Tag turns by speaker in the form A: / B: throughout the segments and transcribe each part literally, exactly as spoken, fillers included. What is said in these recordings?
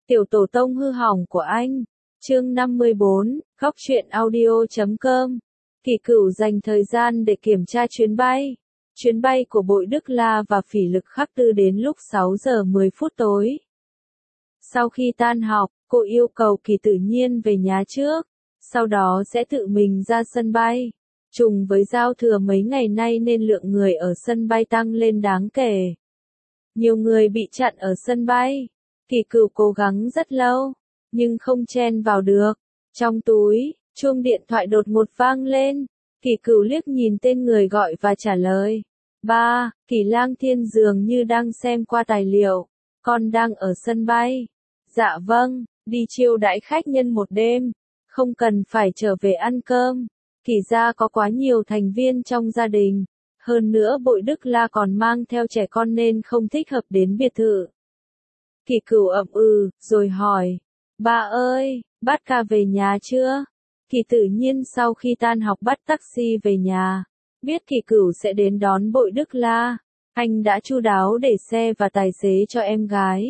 A: Tiểu tổ tông hư hỏng của anh. Chương năm mươi bốn, góc truyện audio chấm com. Kỳ Cửu dành thời gian để kiểm tra chuyến bay. Chuyến bay của Bội Đức La và Phỉ Lực Khắc Tư đến lúc sáu giờ mười phút tối. Sau khi tan học, cô yêu cầu Kỳ Tự Nhiên về nhà trước, sau đó sẽ tự mình ra sân bay. Trùng với giao thừa mấy ngày nay nên lượng người ở sân bay tăng lên đáng kể. Nhiều người bị chặn ở sân bay. Kỳ Cửu cố gắng rất lâu, nhưng không chen vào được. Trong túi, chuông điện thoại đột ngột vang lên. Kỳ Cửu liếc nhìn tên người gọi và trả lời. Ba, Kỳ Lang Thiên dường như đang xem qua tài liệu. Con đang ở sân bay. Dạ vâng, đi chiêu đãi khách nhân một đêm. Không cần phải trở về ăn cơm. Kỳ gia có quá nhiều thành viên trong gia đình. Hơn nữa Bội Đức La còn mang theo trẻ con nên không thích hợp đến biệt thự. Kỳ Cửu ậm ừ, rồi hỏi. Ba ơi, bát ca về nhà chưa? Kỳ Tự Nhiên sau khi tan học bắt taxi về nhà. Biết Kỳ Cửu sẽ đến đón Bội Đức La. Anh đã chu đáo để xe và tài xế cho em gái.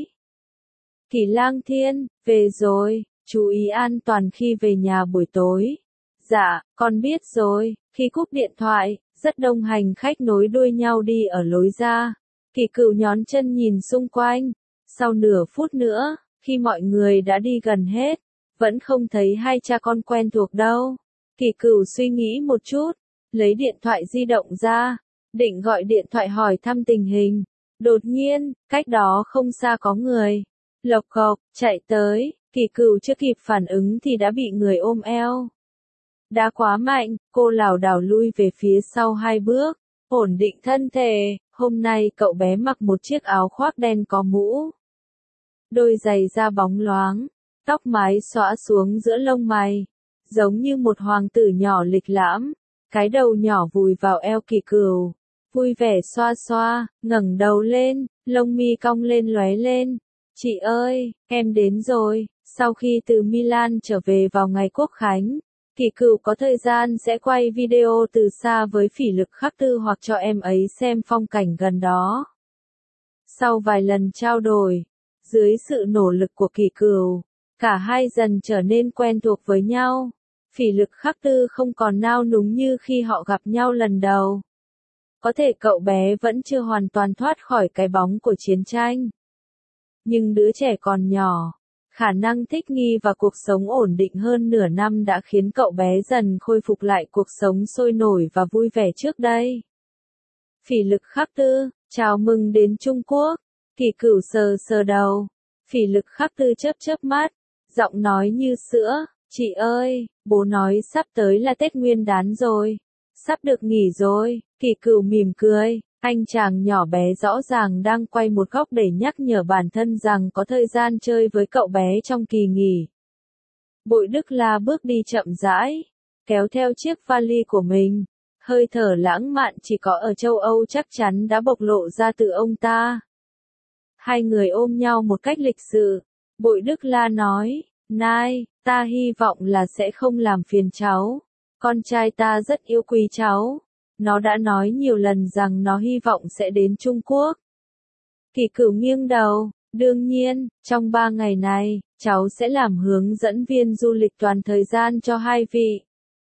A: Kỳ Lang Thiên, về rồi, chú ý an toàn khi về nhà buổi tối. Dạ, con biết rồi. Khi cúp điện thoại, rất đông hành khách nối đuôi nhau đi ở lối ra. Kỳ Cửu nhón chân nhìn xung quanh. Sau nửa phút nữa, khi mọi người đã đi gần hết, vẫn không thấy hai cha con quen thuộc đâu. Kỳ Cửu suy nghĩ một chút, lấy điện thoại di động ra, định gọi điện thoại hỏi thăm tình hình. Đột nhiên, cách đó không xa có người. Lộc cộc, chạy tới, Kỳ Cửu chưa kịp phản ứng thì đã bị người ôm eo. Đá quá mạnh, cô lảo đảo lui về phía sau hai bước, ổn định thân thể. Hôm nay cậu bé mặc một chiếc áo khoác đen có mũ. Đôi giày da bóng loáng, tóc mái xõa xuống giữa lông mày, giống như một hoàng tử nhỏ lịch lãm, cái đầu nhỏ vùi vào eo Kỳ Cửu, vui vẻ xoa xoa, ngẩng đầu lên, lông mi cong lên lóe lên. Chị ơi, em đến rồi. Sau khi từ Milan trở về vào ngày Quốc Khánh, Kỳ Cửu có thời gian sẽ quay video từ xa với Phỉ Lực Khắc Tư hoặc cho em ấy xem phong cảnh gần đó. Sau vài lần trao đổi, dưới sự nỗ lực của Kỳ Cửu, cả hai dần trở nên quen thuộc với nhau. Phỉ Lực Khắc Tư không còn nao núng như khi họ gặp nhau lần đầu. Có thể cậu bé vẫn chưa hoàn toàn thoát khỏi cái bóng của chiến tranh. Nhưng đứa trẻ còn nhỏ, khả năng thích nghi và cuộc sống ổn định hơn nửa năm đã khiến cậu bé dần khôi phục lại cuộc sống sôi nổi và vui vẻ trước đây. Phỉ Lực Khắc Tư, chào mừng đến Trung Quốc. Kỳ Cửu sờ sờ đầu. Phỉ Lực Khắc Tư chớp chớp mắt, giọng nói như sữa. Chị ơi, bố nói sắp tới là Tết Nguyên Đán rồi. Sắp được nghỉ rồi. Kỳ Cửu mỉm cười. Anh chàng nhỏ bé rõ ràng đang quay một góc để nhắc nhở bản thân rằng có thời gian chơi với cậu bé trong kỳ nghỉ. Bội Đức La bước đi chậm rãi, kéo theo chiếc vali của mình. Hơi thở lãng mạn chỉ có ở châu Âu chắc chắn đã bộc lộ ra từ ông ta. Hai người ôm nhau một cách lịch sự. Bội Đức La nói, Nai, ta hy vọng là sẽ không làm phiền cháu. Con trai ta rất yêu quý cháu. Nó đã nói nhiều lần rằng nó hy vọng sẽ đến Trung Quốc. Kỳ Cửu nghiêng đầu, đương nhiên, trong ba ngày này, cháu sẽ làm hướng dẫn viên du lịch toàn thời gian cho hai vị.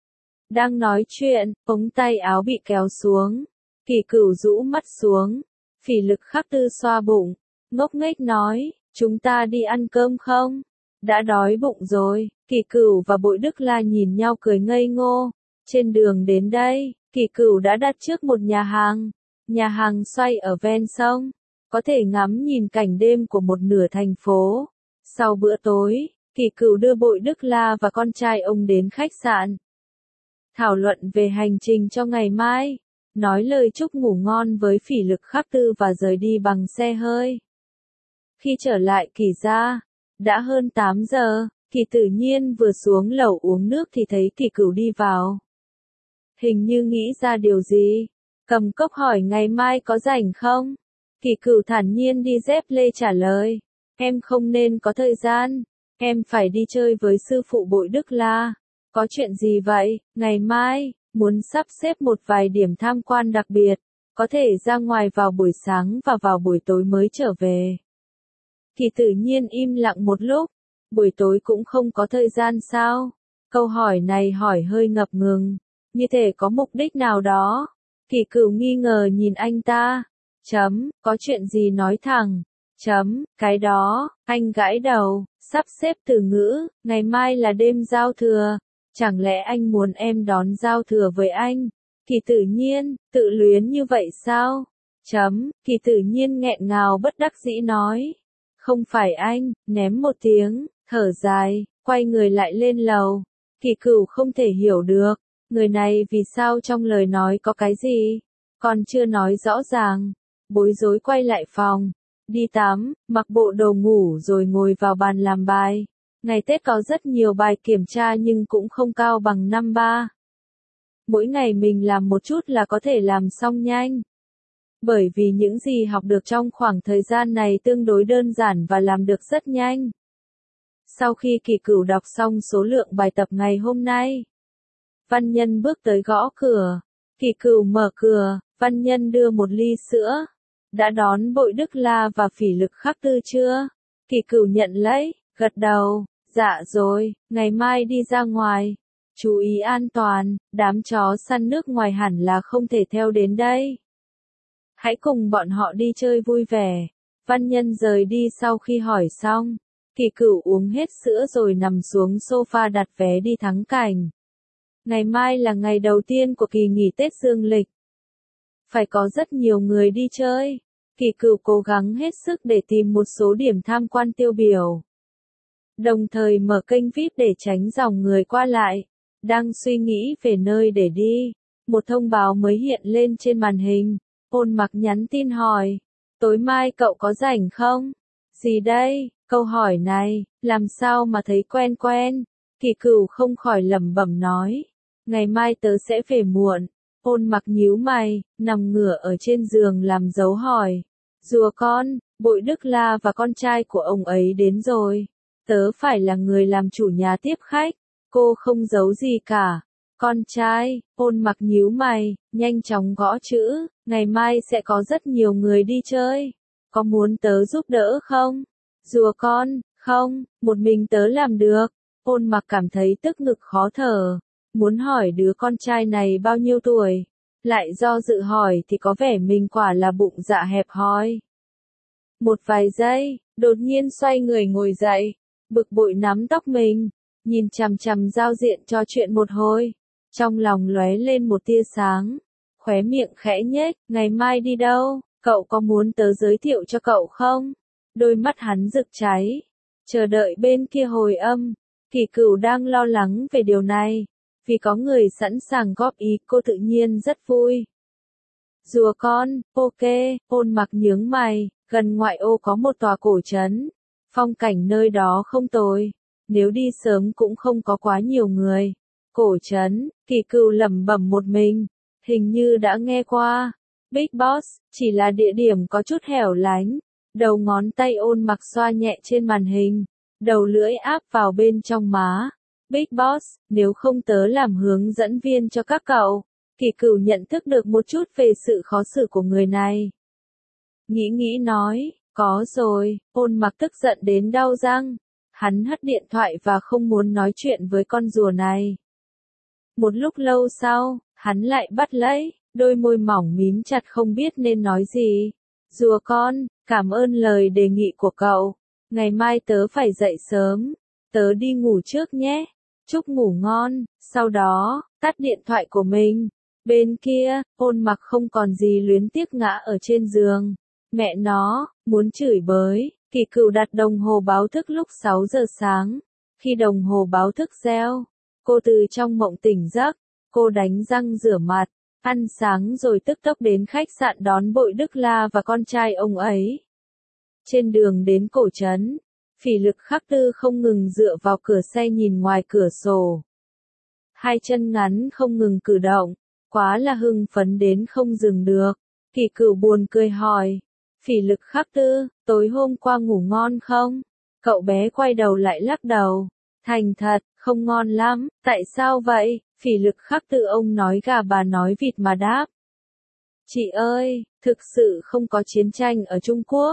A: Đang nói chuyện, ống tay áo bị kéo xuống. Kỳ Cửu rũ mắt xuống. Phỉ Lực Khắc Tư xoa bụng, ngốc nghếch nói, chúng ta đi ăn cơm không? Đã đói bụng rồi. Kỳ Cửu và Bội Đức La nhìn nhau cười ngây ngô. Trên đường đến đây, Kỳ Cửu đã đặt trước một nhà hàng. Nhà hàng xoay ở ven sông, có thể ngắm nhìn cảnh đêm của một nửa thành phố. Sau bữa tối, Kỳ Cửu đưa Bội Đức La và con trai ông đến khách sạn. Thảo luận về hành trình cho ngày mai, nói lời chúc ngủ ngon với Phỉ Lực Khắc Tư và rời đi bằng xe hơi. Khi trở lại Kỳ gia, đã hơn tám giờ, Kỳ Tự Nhiên vừa xuống lầu uống nước thì thấy Kỳ Cửu đi vào. Hình như nghĩ ra điều gì, cầm cốc hỏi ngày mai có rảnh không? Kỳ Cửu thản nhiên đi dép lê trả lời, em không nên có thời gian, em phải đi chơi với sư phụ Bội Đức La. Có chuyện gì vậy? Ngày mai, muốn sắp xếp một vài điểm tham quan đặc biệt, có thể ra ngoài vào buổi sáng và vào buổi tối mới trở về. Kỳ Tử Nhiên im lặng một lúc. Buổi tối cũng không có thời gian sao? Câu hỏi này hỏi hơi ngập ngừng. Như thể có mục đích nào đó. Kỳ Cửu nghi ngờ nhìn anh ta. Chấm, có chuyện gì nói thẳng. Chấm, cái đó, anh gãi đầu, sắp xếp từ ngữ, ngày mai là đêm giao thừa. Chẳng lẽ anh muốn em đón giao thừa với anh? Kỳ Tử Nhiên, tự luyến như vậy sao? Chấm, Kỳ Tử Nhiên nghẹn ngào bất đắc dĩ nói. Không phải anh, ném một tiếng, thở dài, quay người lại lên lầu. Kỳ Cửu không thể hiểu được, người này vì sao trong lời nói có cái gì, còn chưa nói rõ ràng. Bối rối quay lại phòng, đi tắm, mặc bộ đồ ngủ rồi ngồi vào bàn làm bài. Ngày Tết có rất nhiều bài kiểm tra nhưng cũng không cao bằng năm ba. Mỗi ngày mình làm một chút là có thể làm xong nhanh. Bởi vì những gì học được trong khoảng thời gian này tương đối đơn giản và làm được rất nhanh. Sau khi Kỳ Cửu đọc xong số lượng bài tập ngày hôm nay, Văn Nhân bước tới gõ cửa. Kỳ Cửu mở cửa, Văn Nhân đưa một ly sữa. Đã đón Bội Đức La và Phỉ Lực Khắc Tư chưa? Kỳ Cửu nhận lấy, gật đầu, dạ rồi, ngày mai đi ra ngoài. Chú ý an toàn, đám chó săn nước ngoài hẳn là không thể theo đến đây. Hãy cùng bọn họ đi chơi vui vẻ. Văn Nhân rời đi sau khi hỏi xong. Kỳ Cửu uống hết sữa rồi nằm xuống sofa đặt vé đi thắng cảnh. Ngày mai là ngày đầu tiên của kỳ nghỉ Tết dương lịch. Phải có rất nhiều người đi chơi. Kỳ Cửu cố gắng hết sức để tìm một số điểm tham quan tiêu biểu. Đồng thời mở kênh vi ai pi để tránh dòng người qua lại. Đang suy nghĩ về nơi để đi. Một thông báo mới hiện lên trên màn hình. Ôn Mặc nhắn tin hỏi. Tối mai cậu có rảnh không? Gì đây? Câu hỏi này, làm sao mà thấy quen quen? Kỳ Cửu không khỏi lẩm bẩm nói. Ngày mai tớ sẽ về muộn. Ôn Mặc nhíu mày, nằm ngửa ở trên giường làm dấu hỏi. Rùa con, Bội Đức La và con trai của ông ấy đến rồi. Tớ phải là người làm chủ nhà tiếp khách. Cô không giấu gì cả. Con trai, Ôn Mặc nhíu mày, nhanh chóng gõ chữ. Ngày mai sẽ có rất nhiều người đi chơi. Có muốn tớ giúp đỡ không? Rùa con, không, một mình tớ làm được. Ôn Mặc cảm thấy tức ngực khó thở. Muốn hỏi đứa con trai này bao nhiêu tuổi. Lại do dự hỏi thì có vẻ mình quả là bụng dạ hẹp hòi. Một vài giây, đột nhiên xoay người ngồi dậy. Bực bội nắm tóc mình. Nhìn chằm chằm giao diện cho chuyện một hồi. Trong lòng lóe lên một tia sáng. Khóe miệng khẽ nhếch, ngày mai đi đâu? Cậu có muốn tớ giới thiệu cho cậu không? Đôi mắt hắn rực cháy. Chờ đợi bên kia hồi âm. Kỳ Cửu đang lo lắng về điều này. Vì có người sẵn sàng góp ý cô tự nhiên rất vui. Rùa con, ok, Ôn Mặc nhướng mày. Gần ngoại ô có một tòa cổ trấn. Phong cảnh nơi đó không tồi. Nếu đi sớm cũng không có quá nhiều người. Cổ trấn, Kỳ Cửu lẩm bẩm một mình. Hình như đã nghe qua. Big Boss, chỉ là địa điểm có chút hẻo lánh. Đầu ngón tay Ôn Mặc xoa nhẹ trên màn hình. Đầu lưỡi áp vào bên trong má. Big Boss, nếu không tớ làm hướng dẫn viên cho các cậu. Kỳ Cửu nhận thức được một chút về sự khó xử của người này. Nghĩ nghĩ nói, có rồi, Ôn Mặc tức giận đến đau răng. Hắn hất điện thoại và không muốn nói chuyện với con rùa này. Một lúc lâu sau, hắn lại bắt lấy, đôi môi mỏng mím chặt không biết nên nói gì. Rùa con, cảm ơn lời đề nghị của cậu. Ngày mai tớ phải dậy sớm. Tớ đi ngủ trước nhé. Chúc ngủ ngon. Sau đó, tắt điện thoại của mình. Bên kia, Ôn Mặc không còn gì luyến tiếc ngã ở trên giường. Mẹ nó, muốn chửi bới. Kỳ Cửu đặt đồng hồ báo thức lúc sáu giờ sáng. Khi đồng hồ báo thức reo, cô từ trong mộng tỉnh giấc. Cô đánh răng rửa mặt, ăn sáng rồi tức tốc đến khách sạn đón Bội Đức La và con trai ông ấy. Trên đường đến cổ trấn, Phỉ Lực Khắc Tư không ngừng dựa vào cửa xe nhìn ngoài cửa sổ. Hai chân ngắn không ngừng cử động, quá là hưng phấn đến không dừng được. Kỳ Cửu buồn cười hỏi, Phỉ Lực Khắc Tư, tối hôm qua ngủ ngon không? Cậu bé quay đầu lại lắc đầu. Thành thật, không ngon lắm, tại sao vậy? Phỉ Lực Khắc Tư ông nói gà bà nói vịt mà đáp. Chị ơi, thực sự không có chiến tranh ở Trung Quốc.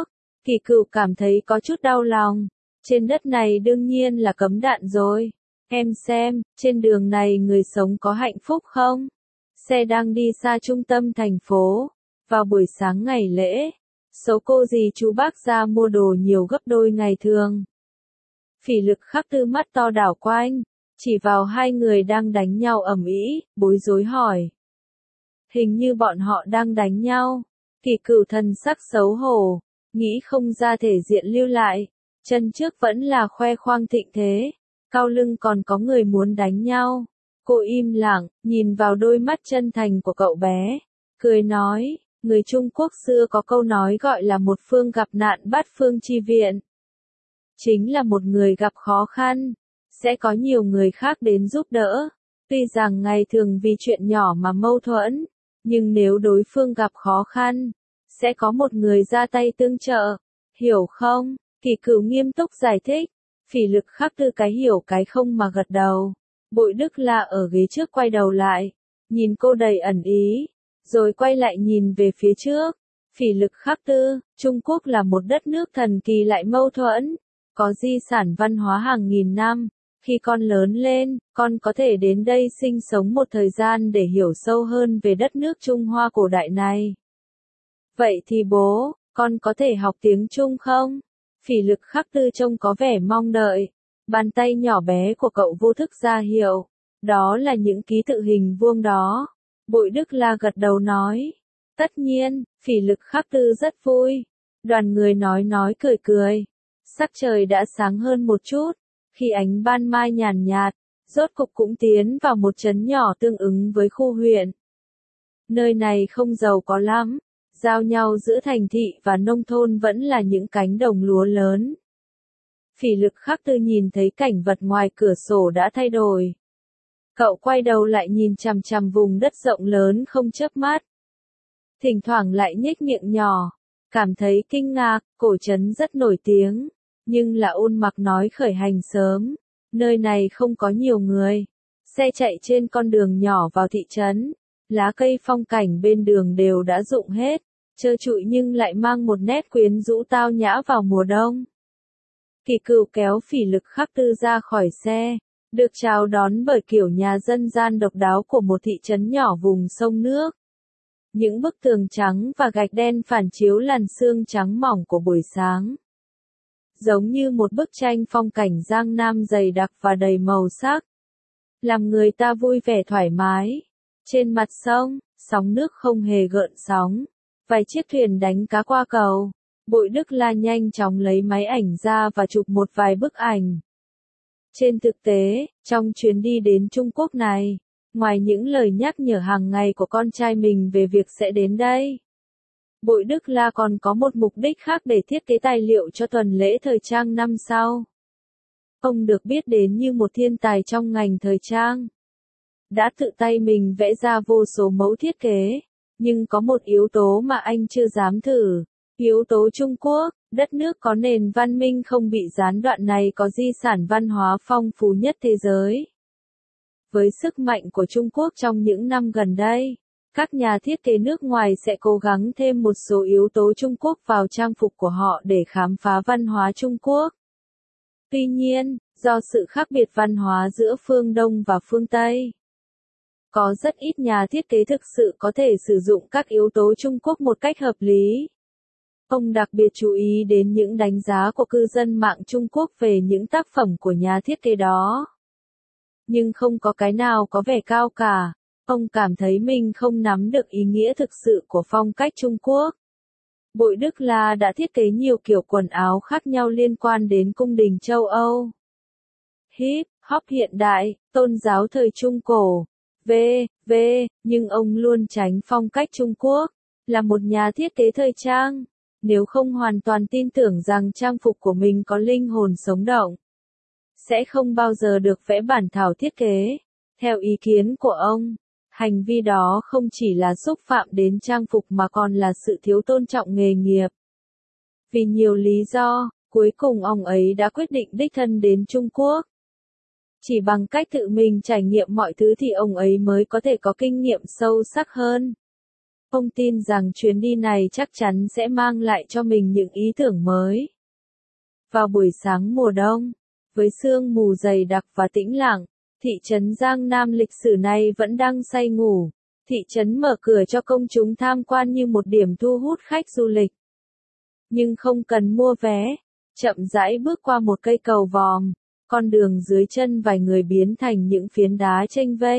A: Kỳ Cửu cảm thấy có chút đau lòng. Trên đất này đương nhiên là cấm đạn rồi. Em xem, trên đường này người sống có hạnh phúc không? Xe đang đi xa trung tâm thành phố. Vào buổi sáng ngày lễ, số cô dì chú bác ra mua đồ nhiều gấp đôi ngày thường. Phỉ Lực Khắc Tư mắt to đảo quanh, chỉ vào hai người đang đánh nhau ầm ĩ, bối rối hỏi. Hình như bọn họ đang đánh nhau. Kỳ Cửu thần sắc xấu hổ, nghĩ không ra thể diện lưu lại, chân trước vẫn là khoe khoang thịnh thế, cao lưng còn có người muốn đánh nhau. Cô im lặng, nhìn vào đôi mắt chân thành của cậu bé, cười nói, người Trung Quốc xưa có câu nói gọi là một phương gặp nạn bát phương chi viện. Chính là một người gặp khó khăn, sẽ có nhiều người khác đến giúp đỡ. Tuy rằng ngày thường vì chuyện nhỏ mà mâu thuẫn, nhưng nếu đối phương gặp khó khăn, sẽ có một người ra tay tương trợ, hiểu không? Kỳ Cửu nghiêm túc giải thích. Phỉ Lực Khắc Tư cái hiểu cái không mà gật đầu. Bội Đức La ở ghế trước quay đầu lại, nhìn cô đầy ẩn ý, rồi quay lại nhìn về phía trước. Phỉ Lực Khắc Tư, Trung Quốc là một đất nước thần kỳ lại mâu thuẫn, có di sản văn hóa hàng nghìn năm. Khi con lớn lên, con có thể đến đây sinh sống một thời gian để hiểu sâu hơn về đất nước Trung Hoa cổ đại này. Vậy thì bố, con có thể học tiếng Trung không? Phỉ Lực Khắc Tư trông có vẻ mong đợi. Bàn tay nhỏ bé của cậu vô thức ra hiệu. Đó là những ký tự hình vuông đó. Bội Đức La gật đầu nói. Tất nhiên, Phỉ Lực Khắc Tư rất vui. Đoàn người nói nói cười cười. Sắc trời đã sáng hơn một chút. Khi ánh ban mai nhàn nhạt, rốt cục cũng tiến vào một trấn nhỏ tương ứng với khu huyện. Nơi này không giàu có lắm. Giao nhau giữa thành thị và nông thôn vẫn là những cánh đồng lúa lớn. Phỉ Lực Khắc Tư nhìn thấy cảnh vật ngoài cửa sổ đã thay đổi. Cậu quay đầu lại nhìn chằm chằm vùng đất rộng lớn không chớp mắt. Thỉnh thoảng lại nhếch miệng nhỏ, cảm thấy kinh ngạc, cổ trấn rất nổi tiếng, nhưng là Ôn Mặc nói khởi hành sớm, nơi này không có nhiều người. Xe chạy trên con đường nhỏ vào thị trấn, lá cây phong cảnh bên đường đều đã rụng hết, trơ trụi nhưng lại mang một nét quyến rũ tao nhã vào mùa đông. Kỳ Cửu kéo Phỉ Lực Khắc Tư ra khỏi xe, được chào đón bởi kiểu nhà dân gian độc đáo của một thị trấn nhỏ vùng sông nước. Những bức tường trắng và gạch đen phản chiếu làn sương trắng mỏng của buổi sáng. Giống như một bức tranh phong cảnh Giang Nam dày đặc và đầy màu sắc. Làm người ta vui vẻ thoải mái. Trên mặt sông, sóng nước không hề gợn sóng. Vài chiếc thuyền đánh cá qua cầu. Bội Đức La nhanh chóng lấy máy ảnh ra và chụp một vài bức ảnh. Trên thực tế, trong chuyến đi đến Trung Quốc này, ngoài những lời nhắc nhở hàng ngày của con trai mình về việc sẽ đến đây, Bội Đức La còn có một mục đích khác để thiết kế tài liệu cho tuần lễ thời trang năm sau. Ông được biết đến như một thiên tài trong ngành thời trang. Đã tự tay mình vẽ ra vô số mẫu thiết kế, nhưng có một yếu tố mà anh chưa dám thử. Yếu tố Trung Quốc, đất nước có nền văn minh không bị gián đoạn này có di sản văn hóa phong phú nhất thế giới. Với sức mạnh của Trung Quốc trong những năm gần đây, các nhà thiết kế nước ngoài sẽ cố gắng thêm một số yếu tố Trung Quốc vào trang phục của họ để khám phá văn hóa Trung Quốc. Tuy nhiên, do sự khác biệt văn hóa giữa phương Đông và phương Tây, có rất ít nhà thiết kế thực sự có thể sử dụng các yếu tố Trung Quốc một cách hợp lý. Ông đặc biệt chú ý đến những đánh giá của cư dân mạng Trung Quốc về những tác phẩm của nhà thiết kế đó. Nhưng không có cái nào có vẻ cao cả. Ông cảm thấy mình không nắm được ý nghĩa thực sự của phong cách Trung Quốc. Bội Đức La đã thiết kế nhiều kiểu quần áo khác nhau liên quan đến cung đình châu Âu. Hip hop hiện đại, tôn giáo thời Trung cổ, vân vân, nhưng ông luôn tránh phong cách Trung Quốc. Là một nhà thiết kế thời trang, nếu không hoàn toàn tin tưởng rằng trang phục của mình có linh hồn sống động, sẽ không bao giờ được vẽ bản thảo thiết kế. Theo ý kiến của ông, hành vi đó không chỉ là xúc phạm đến trang phục mà còn là sự thiếu tôn trọng nghề nghiệp. Vì nhiều lý do, cuối cùng ông ấy đã quyết định đích thân đến Trung Quốc. Chỉ bằng cách tự mình trải nghiệm mọi thứ thì ông ấy mới có thể có kinh nghiệm sâu sắc hơn. không tin rằng chuyến đi này chắc chắn sẽ mang lại cho mình những ý tưởng mới. Vào buổi sáng mùa đông, với sương mù dày đặc và tĩnh lặng, thị trấn Giang Nam lịch sử này vẫn đang say ngủ. Thị trấn mở cửa cho công chúng tham quan như một điểm thu hút khách du lịch. Nhưng không cần mua vé, chậm rãi bước qua một cây cầu vòm, con đường dưới chân vài người biến thành những phiến đá chênh vênh.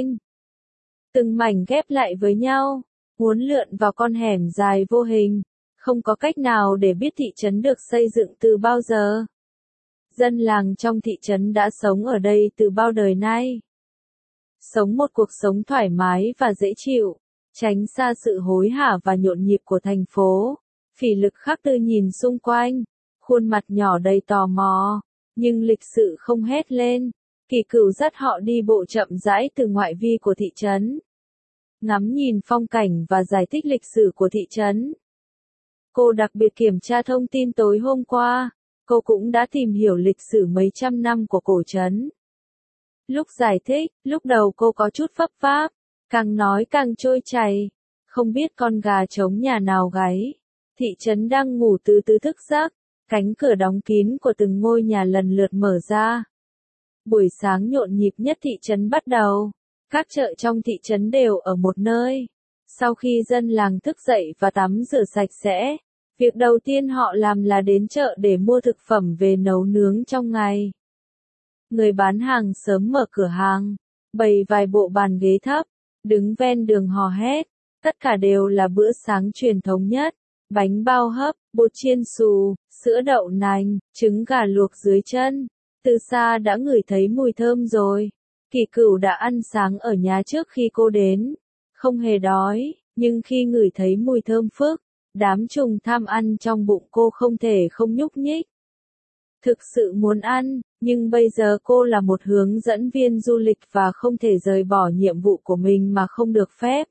A: Từng mảnh ghép lại với nhau, uốn lượn vào con hẻm dài vô hình, không có cách nào để biết thị trấn được xây dựng từ bao giờ. Dân làng trong thị trấn đã sống ở đây từ bao đời nay. Sống một cuộc sống thoải mái và dễ chịu, tránh xa sự hối hả và nhộn nhịp của thành phố. Phỉ Lực Khắc Tư nhìn xung quanh, khuôn mặt nhỏ đầy tò mò, nhưng lịch sự không hét lên. Kỳ Cửu dắt họ đi bộ chậm rãi từ ngoại vi của thị trấn, ngắm nhìn phong cảnh và giải thích lịch sử của thị trấn. Cô đặc biệt kiểm tra thông tin tối hôm qua, cô cũng đã tìm hiểu lịch sử mấy trăm năm của cổ trấn. Lúc giải thích, lúc đầu cô có chút vấp váp, càng nói càng trôi chảy, không biết con gà trống nhà nào gáy. Thị trấn đang ngủ từ từ thức giấc, cánh cửa đóng kín của từng ngôi nhà lần lượt mở ra. Buổi sáng nhộn nhịp nhất thị trấn bắt đầu, các chợ trong thị trấn đều ở một nơi. Sau khi dân làng thức dậy và tắm rửa sạch sẽ, việc đầu tiên họ làm là đến chợ để mua thực phẩm về nấu nướng trong ngày. Người bán hàng sớm mở cửa hàng, bày vài bộ bàn ghế thấp, đứng ven đường hò hét, tất cả đều là bữa sáng truyền thống nhất, bánh bao hấp, bột chiên xù, sữa đậu nành, trứng gà luộc dưới chân. Từ xa đã ngửi thấy mùi thơm rồi. Kỳ Cửu đã ăn sáng ở nhà trước khi cô đến, không hề đói, nhưng khi ngửi thấy mùi thơm phức, đám trùng tham ăn trong bụng cô không thể không nhúc nhích. Thực sự muốn ăn, nhưng bây giờ cô là một hướng dẫn viên du lịch và không thể rời bỏ nhiệm vụ của mình mà không được phép.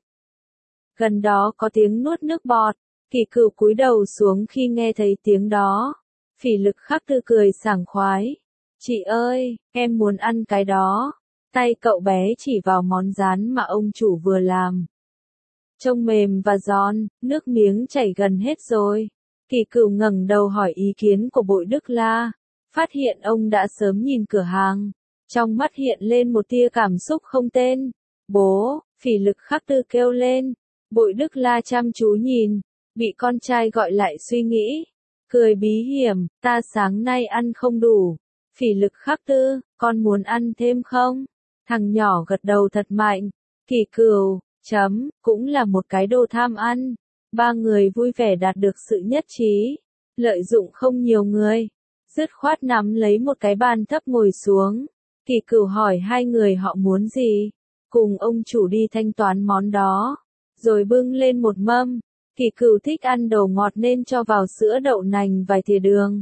A: Gần đó có tiếng nuốt nước bọt, Kỳ Cửu cúi đầu xuống khi nghe thấy tiếng đó. Phỉ Lực Khắc Tư cười sảng khoái. Chị ơi, em muốn ăn cái đó. Tay cậu bé chỉ vào món rán mà ông chủ vừa làm. Trông mềm và giòn, nước miếng chảy gần hết rồi. Kỳ Cửu ngẩng đầu hỏi ý kiến của Bội Đức La, phát hiện ông đã sớm nhìn cửa hàng. Trong mắt hiện lên một tia cảm xúc không tên. Bố, Phỉ Lực Khắc Tư kêu lên. Bội Đức La chăm chú nhìn, bị con trai gọi lại suy nghĩ. Cười bí hiểm, ta sáng nay ăn không đủ. Phỉ Lực Khắc Tư, con muốn ăn thêm không? Thằng nhỏ gật đầu thật mạnh. Kỳ Cửu, chấm, cũng là một cái đồ tham ăn. Ba người vui vẻ đạt được sự nhất trí. Lợi dụng không nhiều người, dứt khoát nắm lấy một cái bàn thấp ngồi xuống. Kỳ Cửu hỏi hai người họ muốn gì, cùng ông chủ đi thanh toán món đó, rồi bưng lên một mâm. Kỳ Cửu thích ăn đồ ngọt nên cho vào sữa đậu nành vài thìa đường.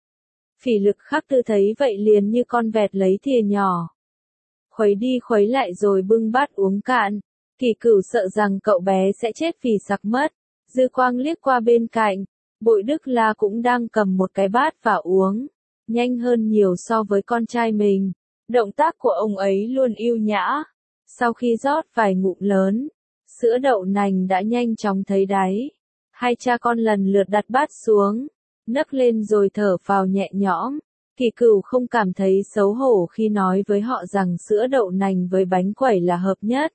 A: Phỉ Lực Khắc Tư thấy vậy liền như con vẹt lấy thìa nhỏ, khuấy đi khuấy lại rồi bưng bát uống cạn. Kỳ Cửu sợ rằng cậu bé sẽ chết vì sặc mất, dư quang liếc qua bên cạnh, Bội Đức La cũng đang cầm một cái bát và uống, nhanh hơn nhiều so với con trai mình. Động tác của ông ấy luôn ưu nhã. Sau khi rót vài ngụm lớn, sữa đậu nành đã nhanh chóng thấy đáy. Hai cha con lần lượt đặt bát xuống, nấc lên rồi thở phào nhẹ nhõm. Kỳ Cửu không cảm thấy xấu hổ khi nói với họ rằng sữa đậu nành với bánh quẩy là hợp nhất.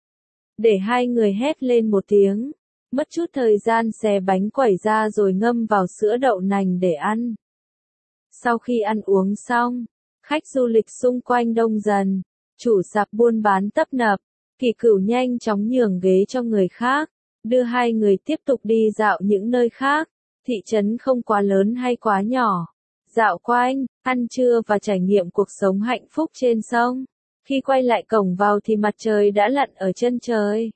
A: Để hai người hét lên một tiếng, mất chút thời gian xé bánh quẩy ra rồi ngâm vào sữa đậu nành để ăn. Sau khi ăn uống xong, khách du lịch xung quanh đông dần, chủ sạp buôn bán tấp nập. Kỳ Cửu nhanh chóng nhường ghế cho người khác, đưa hai người tiếp tục đi dạo những nơi khác. Thị trấn không quá lớn hay quá nhỏ. Dạo quanh, ăn trưa và trải nghiệm cuộc sống hạnh phúc trên sông. Khi quay lại cổng vào thì mặt trời đã lặn ở chân trời.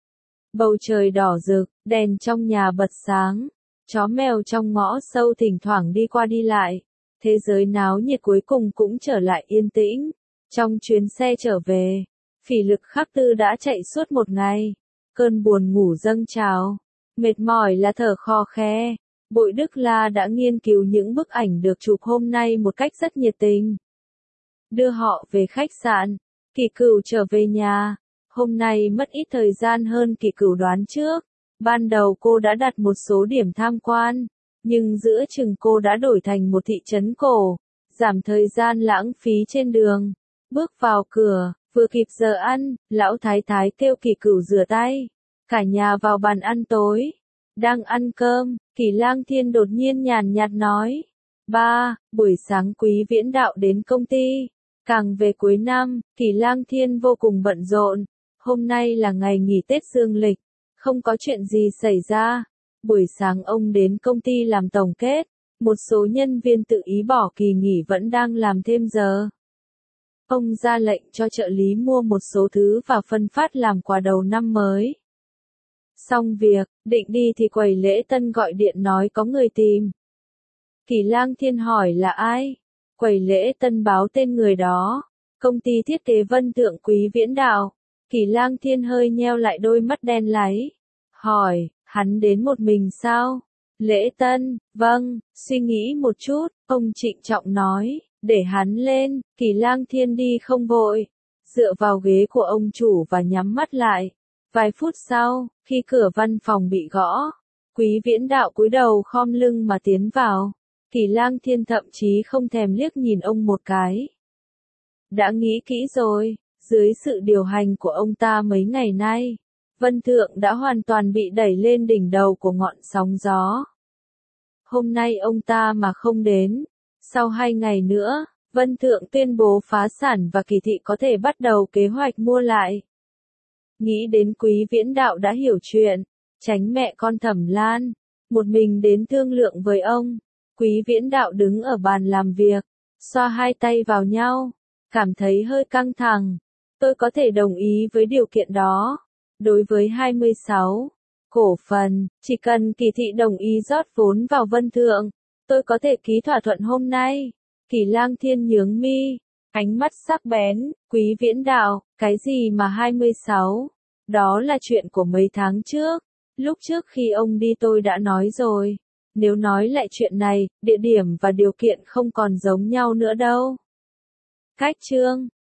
A: Bầu trời đỏ rực, đèn trong nhà bật sáng. Chó mèo trong ngõ sâu thỉnh thoảng đi qua đi lại. Thế giới náo nhiệt cuối cùng cũng trở lại yên tĩnh. Trong chuyến xe trở về, Phỉ Lực Khắc Tư đã chạy suốt một ngày. Cơn buồn ngủ dâng trào. Mệt mỏi là thở khò khe. Bội Đức La đã nghiên cứu những bức ảnh được chụp hôm nay một cách rất nhiệt tình. Đưa họ về khách sạn, Kỳ Cửu trở về nhà. Hôm nay mất ít thời gian hơn Kỳ Cửu đoán trước. Ban đầu cô đã đặt một số điểm tham quan, nhưng giữa chừng cô đã đổi thành một thị trấn cổ, giảm thời gian lãng phí trên đường. Bước vào cửa, vừa kịp giờ ăn, lão thái thái kêu Kỳ Cửu rửa tay. Cả nhà vào bàn ăn tối. Đang ăn cơm, Kỳ Lang Thiên đột nhiên nhàn nhạt nói. Ba, buổi sáng Quý Viễn Đạo đến công ty. Càng về cuối năm, Kỳ Lang Thiên vô cùng bận rộn. Hôm nay là ngày nghỉ Tết dương lịch, không có chuyện gì xảy ra. Buổi sáng ông đến công ty làm tổng kết, một số nhân viên tự ý bỏ kỳ nghỉ vẫn đang làm thêm giờ. Ông ra lệnh cho trợ lý mua một số thứ và phân phát làm quà đầu năm mới. Xong việc, định đi thì quầy lễ tân gọi điện nói có người tìm. Kỳ Lang Thiên hỏi là ai? Quầy lễ tân báo tên người đó. Công ty thiết kế Vân Thượng Quý Viễn Đạo. Kỳ Lang Thiên hơi nheo lại đôi mắt đen láy. Hỏi, hắn đến một mình sao? Lễ tân, vâng, suy nghĩ một chút, ông trịnh trọng nói, để hắn lên. Kỳ Lang Thiên đi không vội, dựa vào ghế của ông chủ và nhắm mắt lại. Vài phút sau, khi cửa văn phòng bị gõ, Quý Viễn Đạo cúi đầu khom lưng mà tiến vào. Kỳ Lang Thiên thậm chí không thèm liếc nhìn ông một cái. Đã nghĩ kỹ rồi, dưới sự điều hành của ông ta mấy ngày nay, Vân Thượng đã hoàn toàn bị đẩy lên đỉnh đầu của ngọn sóng gió. Hôm nay ông ta mà không đến, sau hai ngày nữa, Vân Thượng tuyên bố phá sản và Kỳ thị có thể bắt đầu kế hoạch mua lại. Nghĩ đến Quý Viễn Đạo đã hiểu chuyện, tránh mẹ con Thẩm Lan, một mình đến thương lượng với ông. Quý Viễn Đạo đứng ở bàn làm việc, xoa hai tay vào nhau, cảm thấy hơi căng thẳng. Tôi có thể đồng ý với điều kiện đó. Đối với hai mươi sáu cổ phần, chỉ cần Kỳ thị đồng ý rót vốn vào Vân Thượng, tôi có thể ký thỏa thuận hôm nay. Kỳ Lang Thiên nhướng mi, ánh mắt sắc bén. Quý Viễn Đạo, cái gì mà hai mươi sáu? Đó là chuyện của mấy tháng trước. Lúc trước khi ông đi tôi đã nói rồi. Nếu nói lại chuyện này, địa điểm và điều kiện không còn giống nhau nữa đâu. Cách chương